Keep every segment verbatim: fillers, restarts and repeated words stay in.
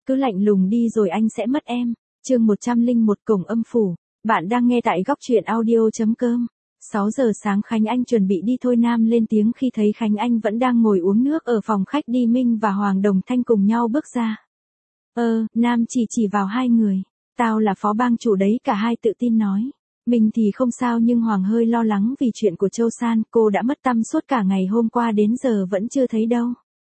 Cứ lạnh lùng đi rồi anh sẽ mất em. Chương một trăm lẻ một Cổng Âm Phủ. Bạn đang nghe tại góc truyện audio.com. sáu giờ sáng Khánh Anh chuẩn bị đi thôi Nam lên tiếng khi thấy Khánh Anh vẫn đang ngồi uống nước ở phòng khách đi Minh và Hoàng Đồng Thanh cùng nhau bước ra. Ơ, Nam chỉ chỉ vào hai người. Tao là phó bang chủ đấy, cả hai tự tin nói. Mình thì không sao nhưng Hoàng hơi lo lắng vì chuyện của Châu San, cô đã mất tăm suốt cả ngày hôm qua đến giờ vẫn chưa thấy đâu.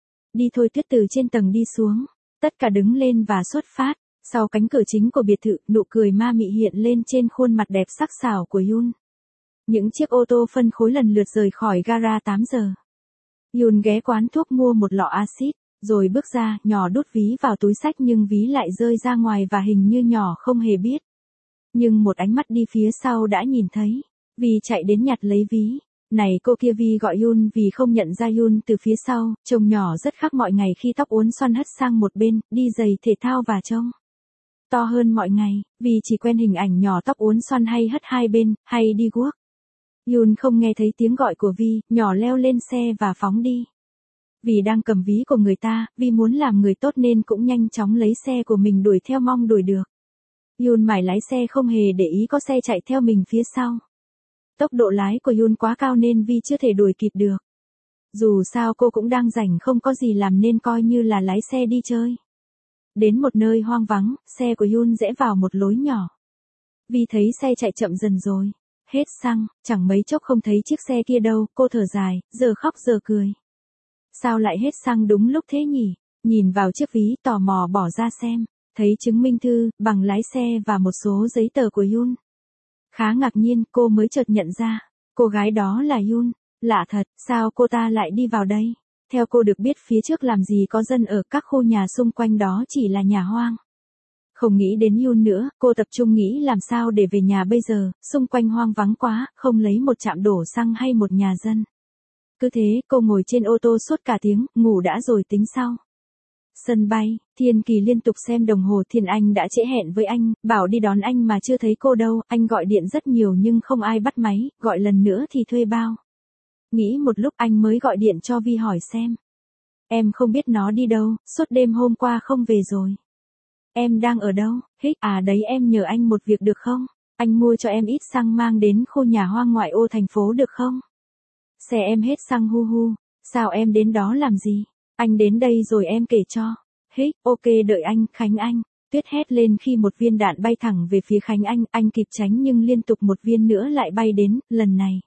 Đi thôi. Tuyết từ trên tầng đi xuống. Tất cả đứng lên và xuất phát. Sau cánh cửa chính của biệt thự, nụ cười ma mị hiện lên trên khuôn mặt đẹp sắc sảo của Yoon. Những chiếc ô tô phân khối lần lượt rời khỏi gara tám giờ. Yoon ghé quán thuốc mua một lọ axit, rồi bước ra, nhỏ đút ví vào túi xách nhưng ví lại rơi ra ngoài và hình như nhỏ không hề biết. Nhưng một ánh mắt đi phía sau đã nhìn thấy. Vi chạy đến nhặt lấy ví. Này cô kia, Vi gọi Yoon vì không nhận ra Yoon từ phía sau, trông nhỏ rất khác mọi ngày khi tóc uốn xoăn hất sang một bên, đi giày thể thao và trông to hơn mọi ngày, vì chỉ quen hình ảnh nhỏ tóc uốn xoăn hay hất hai bên, hay đi guốc. Yoon không nghe thấy tiếng gọi của Vi, nhỏ leo lên xe và phóng đi. Vì đang cầm ví của người ta, Vi muốn làm người tốt nên cũng nhanh chóng lấy xe của mình đuổi theo mong đuổi được. Yoon mải lái xe không hề để ý có xe chạy theo mình phía sau. Tốc độ lái của Yoon quá cao nên Vi chưa thể đuổi kịp được. Dù sao cô cũng đang rảnh không có gì làm nên coi như là lái xe đi chơi. Đến một nơi hoang vắng, xe của Yoon rẽ vào một lối nhỏ. Vi thấy xe chạy chậm dần rồi. Hết xăng, chẳng mấy chốc không thấy chiếc xe kia đâu, cô thở dài, giờ khóc giờ cười. Sao lại hết xăng đúng lúc thế nhỉ? Nhìn vào chiếc ví tò mò bỏ ra xem, thấy chứng minh thư, bằng lái xe và một số giấy tờ của Yoon. Khá ngạc nhiên, cô mới chợt nhận ra, cô gái đó là Yoon. Lạ thật, sao cô ta lại đi vào đây? Theo cô được biết phía trước làm gì có dân ở, các khu nhà xung quanh đó chỉ là nhà hoang. Không nghĩ đến Yoon nữa, cô tập trung nghĩ làm sao để về nhà bây giờ, xung quanh hoang vắng quá, không lấy một trạm đổ xăng hay một nhà dân. Cứ thế, cô ngồi trên ô tô suốt cả tiếng, ngủ đã rồi tính sau. Sân bay, Thiên Kỳ liên tục xem đồng hồ. Thiên Anh đã trễ hẹn với anh, bảo đi đón anh mà chưa thấy cô đâu, anh gọi điện rất nhiều nhưng không ai bắt máy, gọi lần nữa thì thuê bao. Nghĩ một lúc anh mới gọi điện cho Vi hỏi xem. Em không biết nó đi đâu, suốt đêm hôm qua không về rồi. Em đang ở đâu? Hích, à đấy em nhờ anh một việc được không? Anh mua cho em ít xăng mang đến khu nhà hoang ngoại ô thành phố được không? Xe em hết xăng hu hu. Sao em đến đó làm gì? Anh đến đây rồi em kể cho. Hích, ok đợi anh, Khánh Anh. Tuyết hét lên khi một viên đạn bay thẳng về phía Khánh Anh, anh kịp tránh nhưng liên tục một viên nữa lại bay đến, lần này.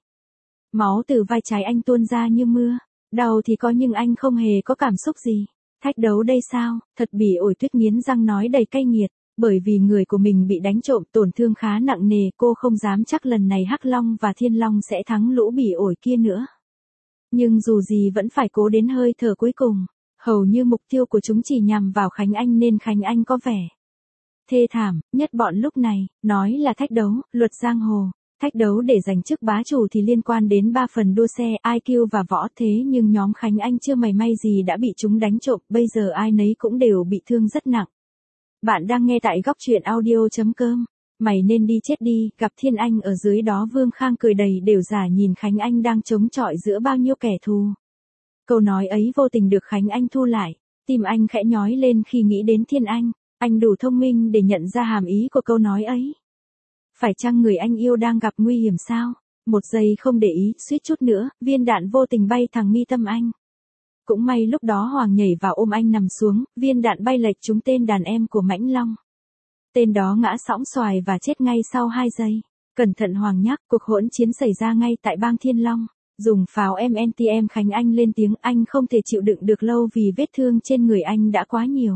Máu từ vai trái anh tuôn ra như mưa. Đau thì có nhưng anh không hề có cảm xúc gì. Thách đấu đây sao? Thật bỉ ổi, Tuyết nghiến răng nói đầy cay nghiệt. Bởi vì người của mình bị đánh trộm, tổn thương khá nặng nề, cô không dám chắc lần này Hắc Long và Thiên Long sẽ thắng lũ bỉ ổi kia nữa. Nhưng dù gì vẫn phải cố đến hơi thở cuối cùng. Hầu như mục tiêu của chúng chỉ nhằm vào Khánh Anh nên Khánh Anh có vẻ thê thảm nhất bọn lúc này. Nói là thách đấu, luật giang hồ. Thách đấu để giành chức bá chủ thì liên quan đến ba phần đua xe, i kiu và võ, thế nhưng nhóm Khánh Anh chưa mảy may gì đã bị chúng đánh trộm, bây giờ ai nấy cũng đều bị thương rất nặng. Bạn đang nghe tại góc truyện audio.com. Mày nên đi chết đi, gặp Thiên Anh ở dưới đó. Vương Khang cười đầy đều giả nhìn Khánh Anh đang chống chọi giữa bao nhiêu kẻ thù. Câu nói ấy vô tình được Khánh Anh thu lại. Tim anh khẽ nhói lên khi nghĩ đến Thiên Anh. Anh đủ thông minh để nhận ra hàm ý của câu nói ấy. Phải chăng người anh yêu đang gặp nguy hiểm sao? Một giây không để ý, suýt chút nữa, viên đạn vô tình bay thẳng mi tâm anh. Cũng may lúc đó Hoàng nhảy vào ôm anh nằm xuống, viên đạn bay lệch trúng tên đàn em của Mãnh Long. Tên đó ngã sõng xoài và chết ngay sau hai giây. Cẩn thận Hoàng nhắc, cuộc hỗn chiến xảy ra ngay tại bang Thiên Long. Dùng pháo em en tê em. Khánh Anh lên tiếng, anh không thể chịu đựng được lâu vì vết thương trên người anh đã quá nhiều.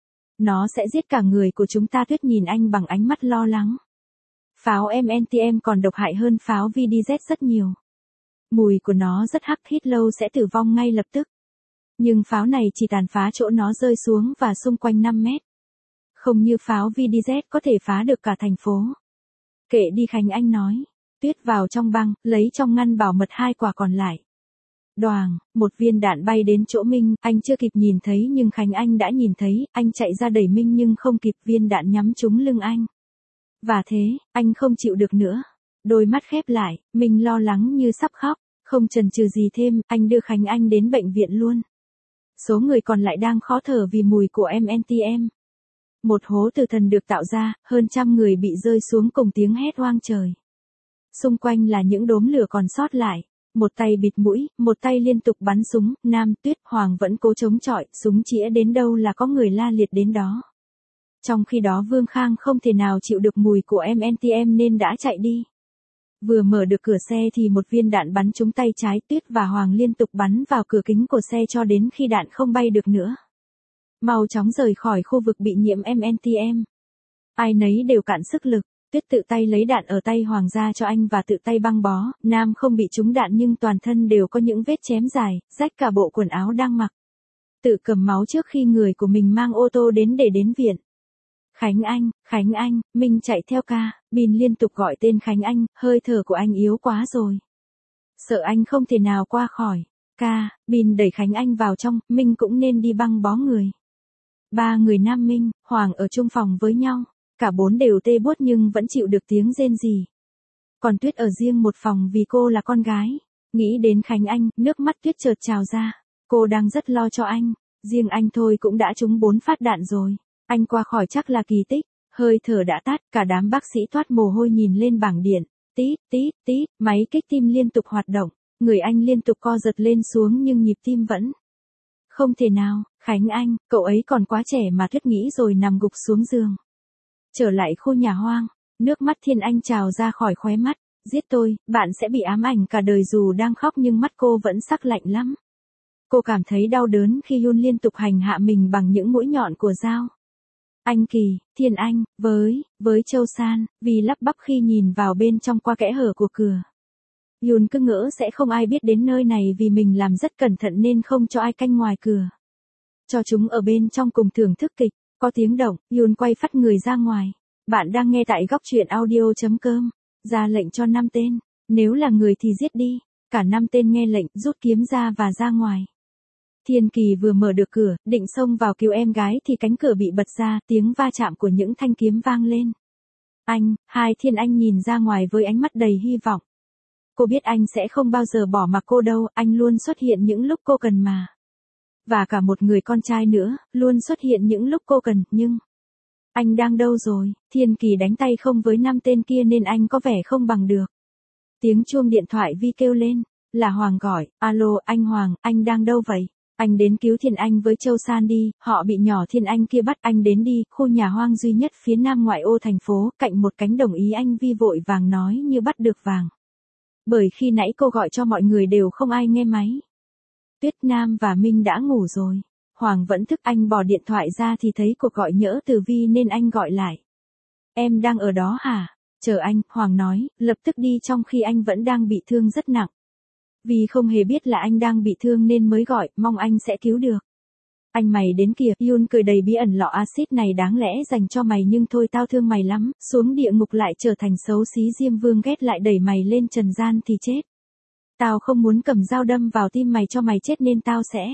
Nó sẽ giết cả người của chúng ta. Tuyết nhìn anh bằng ánh mắt lo lắng. Pháo em en tê em còn độc hại hơn pháo vê đê dét rất nhiều. Mùi của nó rất hắc, hít lâu sẽ tử vong ngay lập tức. Nhưng pháo này chỉ tàn phá chỗ nó rơi xuống và xung quanh năm mét. Không như pháo vê đê dét có thể phá được cả thành phố. Kệ đi, Khánh Anh nói. Tuyết vào trong băng, lấy trong ngăn bảo mật hai quả còn lại. Đoàng, một viên đạn bay đến chỗ Minh, anh chưa kịp nhìn thấy nhưng Khánh Anh đã nhìn thấy, anh chạy ra đẩy Minh nhưng không kịp, viên đạn nhắm trúng lưng anh. Và thế, anh không chịu được nữa. Đôi mắt khép lại, Minh lo lắng như sắp khóc, không chần chừ gì thêm, anh đưa Khánh Anh đến bệnh viện luôn. Số người còn lại đang khó thở vì mùi của em en tê em. Một hố tử thần được tạo ra, hơn trăm người bị rơi xuống cùng tiếng hét oang trời. Xung quanh là những đốm lửa còn sót lại. Một tay bịt mũi, một tay liên tục bắn súng, Nam, Tuyết, Hoàng vẫn cố chống chọi, súng chĩa đến đâu là có người la liệt đến đó. Trong khi đó Vương Khang không thể nào chịu được mùi của em en tê em nên đã chạy đi. Vừa mở được cửa xe thì một viên đạn bắn trúng tay trái, Tuyết và Hoàng liên tục bắn vào cửa kính của xe cho đến khi đạn không bay được nữa. Mau chóng rời khỏi khu vực bị nhiễm em en tê em. Ai nấy đều cạn sức lực. Tuyết tự tay lấy đạn ở tay Hoàng ra cho anh và tự tay băng bó. Nam không bị trúng đạn nhưng toàn thân đều có những vết chém dài, rách cả bộ quần áo đang mặc. Tự cầm máu trước khi người của mình mang ô tô đến để đến viện. Khánh Anh, Khánh Anh, Minh chạy theo ca, Bin liên tục gọi tên Khánh Anh, hơi thở của anh yếu quá rồi. Sợ anh không thể nào qua khỏi. Ca, Bin đẩy Khánh Anh vào trong, Minh cũng nên đi băng bó người. Ba người Nam Minh, Hoàng ở chung phòng với nhau. Cả bốn đều tê buốt nhưng vẫn chịu được tiếng rên rỉ. Còn Tuyết ở riêng một phòng vì cô là con gái. Nghĩ đến Khánh Anh, nước mắt Tuyết chợt trào ra. Cô đang rất lo cho anh. Riêng anh thôi cũng đã trúng bốn phát đạn rồi. Anh qua khỏi chắc là kỳ tích. Hơi thở đã tắt, cả đám bác sĩ toát mồ hôi nhìn lên bảng điện. Tít, tít, tít, máy kích tim liên tục hoạt động. Người anh liên tục co giật lên xuống nhưng nhịp tim vẫn. Không thể nào, Khánh Anh, cậu ấy còn quá trẻ mà Tuyết nghĩ rồi nằm gục xuống giường. Trở lại khu nhà hoang, nước mắt Thiên Anh trào ra khỏi khóe mắt. Giết tôi, bạn sẽ bị ám ảnh cả đời. Dù đang khóc nhưng mắt cô vẫn sắc lạnh lắm. Cô cảm thấy đau đớn khi Yun liên tục hành hạ mình bằng những mũi nhọn của dao. Anh Kỳ, Thiên Anh, với, với Châu San, vì lắp bắp khi nhìn vào bên trong qua kẽ hở của cửa. Yun cứ ngỡ sẽ không ai biết đến nơi này vì mình làm rất cẩn thận nên không cho ai canh ngoài cửa. Cho chúng ở bên trong cùng thưởng thức kịch. Có tiếng động, Yun quay phắt người ra ngoài. Bạn đang nghe tại góc truyện audio.com. Ra lệnh cho năm tên. Nếu là người thì giết đi. Cả năm tên nghe lệnh, rút kiếm ra và ra ngoài. Thiên Kỳ vừa mở được cửa, định xông vào cứu em gái thì cánh cửa bị bật ra, tiếng va chạm của những thanh kiếm vang lên. Anh, hai Thiên Anh nhìn ra ngoài với ánh mắt đầy hy vọng. Cô biết anh sẽ không bao giờ bỏ mặc cô đâu, anh luôn xuất hiện những lúc cô cần mà. Và cả một người con trai nữa, luôn xuất hiện những lúc cô cần, nhưng... Anh đang đâu rồi? Thiên Kỳ đánh tay không với năm tên kia nên anh có vẻ không bằng được. Tiếng chuông điện thoại Vi kêu lên, là Hoàng gọi, alo, anh Hoàng, anh đang đâu vậy? Anh đến cứu Thiên Anh với Châu San đi, họ bị nhỏ Thiên Anh kia bắt, anh đến đi, khu nhà hoang duy nhất phía nam ngoại ô thành phố, cạnh một cánh đồng ý. Anh Vi vội vàng nói như bắt được vàng. Bởi khi nãy cô gọi cho mọi người đều không ai nghe máy. Tuyết, Nam và Minh đã ngủ rồi. Hoàng vẫn thức, anh bỏ điện thoại ra thì thấy cuộc gọi nhỡ từ Vi nên anh gọi lại. Em đang ở đó hả? Chờ anh, Hoàng nói, lập tức đi trong khi anh vẫn đang bị thương rất nặng. Vi không hề biết là anh đang bị thương nên mới gọi, mong anh sẽ cứu được. Anh mày đến kìa, Yun cười đầy bí ẩn, lọ axit này đáng lẽ dành cho mày nhưng thôi tao thương mày lắm, xuống địa ngục lại trở thành xấu xí, Diêm Vương ghét lại đẩy mày lên trần gian thì chết. Tao không muốn cầm dao đâm vào tim mày cho mày chết nên tao sẽ.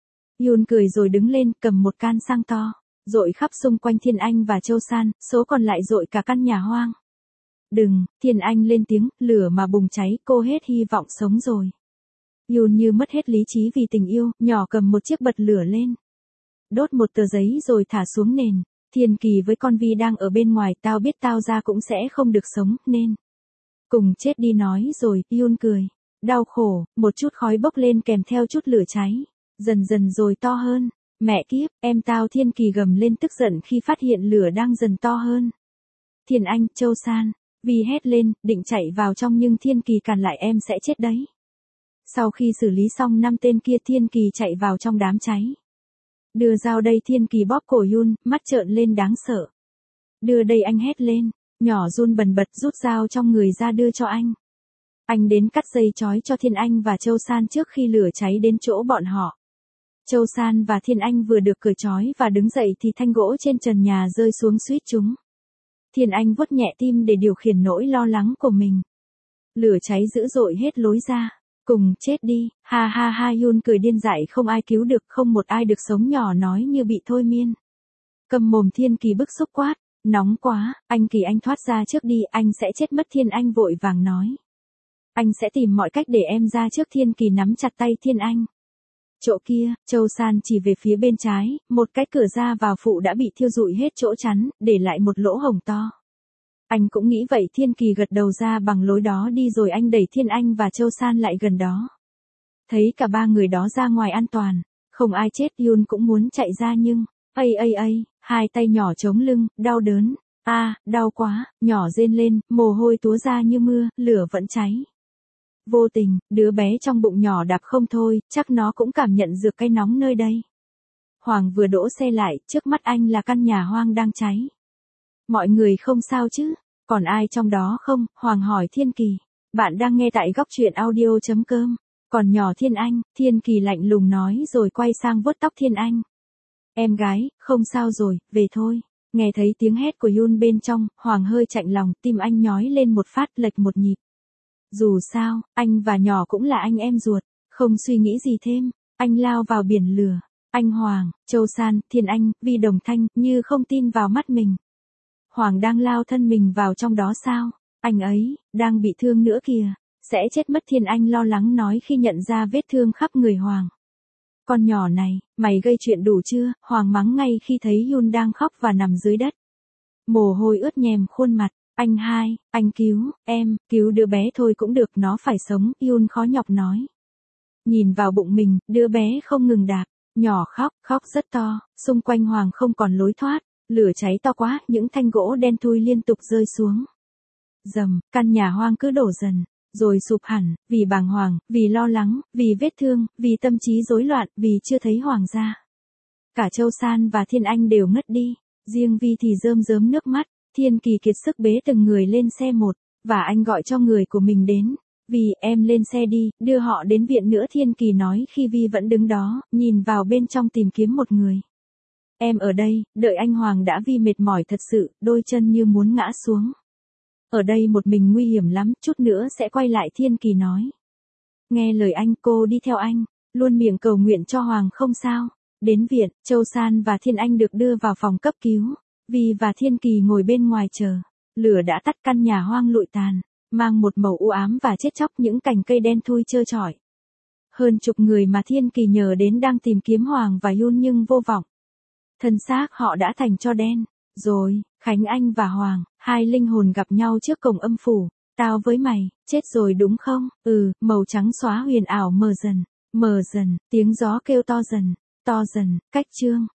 Yun cười rồi đứng lên, cầm một can xăng to, dội khắp xung quanh Thiên Anh và Châu San, số còn lại dội cả căn nhà hoang. Đừng, Thiên Anh lên tiếng, lửa mà bùng cháy, cô hết hy vọng sống rồi. Yun như mất hết lý trí vì tình yêu, nhỏ cầm một chiếc bật lửa lên. Đốt một tờ giấy rồi thả xuống nền. Thiên Kỳ với con Vi đang ở bên ngoài, tao biết tao ra cũng sẽ không được sống, nên. Cùng chết đi nói rồi, Yun cười. Đau khổ, một chút khói bốc lên kèm theo chút lửa cháy. Dần dần rồi to hơn. Mẹ kiếp, em tao, Thiên Kỳ gầm lên tức giận khi phát hiện lửa đang dần to hơn. Thiên Anh, Châu San, Vi hét lên, định chạy vào trong nhưng Thiên Kỳ cản lại, em sẽ chết đấy. Sau khi xử lý xong năm tên kia, Thiên Kỳ chạy vào trong đám cháy. Đưa dao đây, Thiên Kỳ bóp cổ Yun, mắt trợn lên đáng sợ. Đưa đây, anh hét lên, nhỏ run bần bật rút dao trong người ra đưa cho anh. Anh đến cắt dây chói cho Thiên Anh và Châu San trước khi lửa cháy đến chỗ bọn họ. Châu San và Thiên Anh vừa được cởi trói và đứng dậy thì thanh gỗ trên trần nhà rơi xuống suýt chúng. Thiên Anh vuốt nhẹ tim để điều khiển nỗi lo lắng của mình. Lửa cháy dữ dội hết lối ra. Cùng chết đi, ha ha ha. Yun cười điên dại, không ai cứu được, không một ai được sống, nhỏ nói như bị thôi miên. Cầm mồm. Thiên Kỳ bức xúc quát, nóng quá, anh Kỳ anh thoát ra trước đi, anh sẽ chết mất. Thiên Anh vội vàng nói. Anh sẽ tìm mọi cách để em ra trước. Thiên Kỳ nắm chặt tay Thiên Anh. Chỗ kia, Châu San chỉ về phía bên trái, một cái cửa ra vào phụ đã bị thiêu rụi hết chỗ chắn, để lại một lỗ hổng to. Anh cũng nghĩ vậy. Thiên Kỳ gật đầu ra bằng lối đó đi rồi anh đẩy Thiên Anh và Châu San lại gần đó. Thấy cả ba người đó ra ngoài an toàn, không ai chết. Yun cũng muốn chạy ra nhưng, ây ây ây, hai tay nhỏ chống lưng, đau đớn. A, à, đau quá, nhỏ rên lên, mồ hôi túa ra như mưa, lửa vẫn cháy. Vô tình, đứa bé trong bụng nhỏ đạp không thôi, chắc nó cũng cảm nhận được cái nóng nơi đây. Hoàng vừa đỗ xe lại, trước mắt anh là căn nhà hoang đang cháy. Mọi người không sao chứ? Còn ai trong đó không? Hoàng hỏi Thiên Kỳ. Bạn đang nghe tại góc truyện audio chấm com. Còn nhỏ Thiên Anh, Thiên Kỳ lạnh lùng nói rồi quay sang vuốt tóc Thiên Anh. Em gái, không sao rồi, về thôi. Nghe thấy tiếng hét của Yun bên trong, Hoàng hơi chạnh lòng, tim anh nhói lên một phát, lệch một nhịp. Dù sao, anh và nhỏ cũng là anh em ruột, không suy nghĩ gì thêm, anh lao vào biển lửa. Anh Hoàng, Châu San, Thiên Anh, Vi đồng thanh, như không tin vào mắt mình. Hoàng đang lao thân mình vào trong đó sao? Anh ấy, đang bị thương nữa kìa, sẽ chết mất. Thiên Anh lo lắng nói khi nhận ra vết thương khắp người Hoàng. Con nhỏ này, mày gây chuyện đủ chưa? Hoàng mắng ngay khi thấy Yun đang khóc và nằm dưới đất. Mồ hôi ướt nhèm khuôn mặt. Anh hai, anh cứu, em, cứu đứa bé thôi cũng được, nó phải sống. Yun khó nhọc nói. Nhìn vào bụng mình, đứa bé không ngừng đạp. Nhỏ khóc, khóc rất to, xung quanh Hoàng không còn lối thoát. Lửa cháy to quá, những thanh gỗ đen thui liên tục rơi xuống. Dầm, căn nhà hoang cứ đổ dần, rồi sụp hẳn, vì bàng hoàng, vì lo lắng, vì vết thương, vì tâm trí rối loạn, vì chưa thấy Hoàng ra. Cả Châu San và Thiên Anh đều ngất đi, riêng Vi thì rơm rớm nước mắt. Thiên Kỳ kiệt sức bế từng người lên xe một, và anh gọi cho người của mình đến. Vi, em lên xe đi, đưa họ đến viện nữa. Thiên Kỳ nói khi Vi vẫn đứng đó, nhìn vào bên trong tìm kiếm một người. Em ở đây, đợi anh Hoàng đã. Vi mệt mỏi thật sự, đôi chân như muốn ngã xuống. Ở đây một mình nguy hiểm lắm, chút nữa sẽ quay lại. Thiên Kỳ nói. Nghe lời anh, cô đi theo anh, luôn miệng cầu nguyện cho Hoàng không sao. Đến viện, Châu San và Thiên Anh được đưa vào phòng cấp cứu. Vi và Thiên Kỳ ngồi bên ngoài chờ. Lửa đã tắt, căn nhà hoang lụi tàn, mang một màu u ám và chết chóc, những cành cây đen thui trơ trọi. Hơn chục người mà Thiên Kỳ nhờ đến đang tìm kiếm Hoàng và Yun nhưng vô vọng. Thân xác họ đã thành tro đen. Rồi, Khánh Anh và Hoàng, hai linh hồn gặp nhau trước cổng âm phủ. Tao với mày, chết rồi đúng không? Ừ, màu trắng xóa huyền ảo mờ dần, mờ dần, tiếng gió kêu to dần, to dần, cách chương.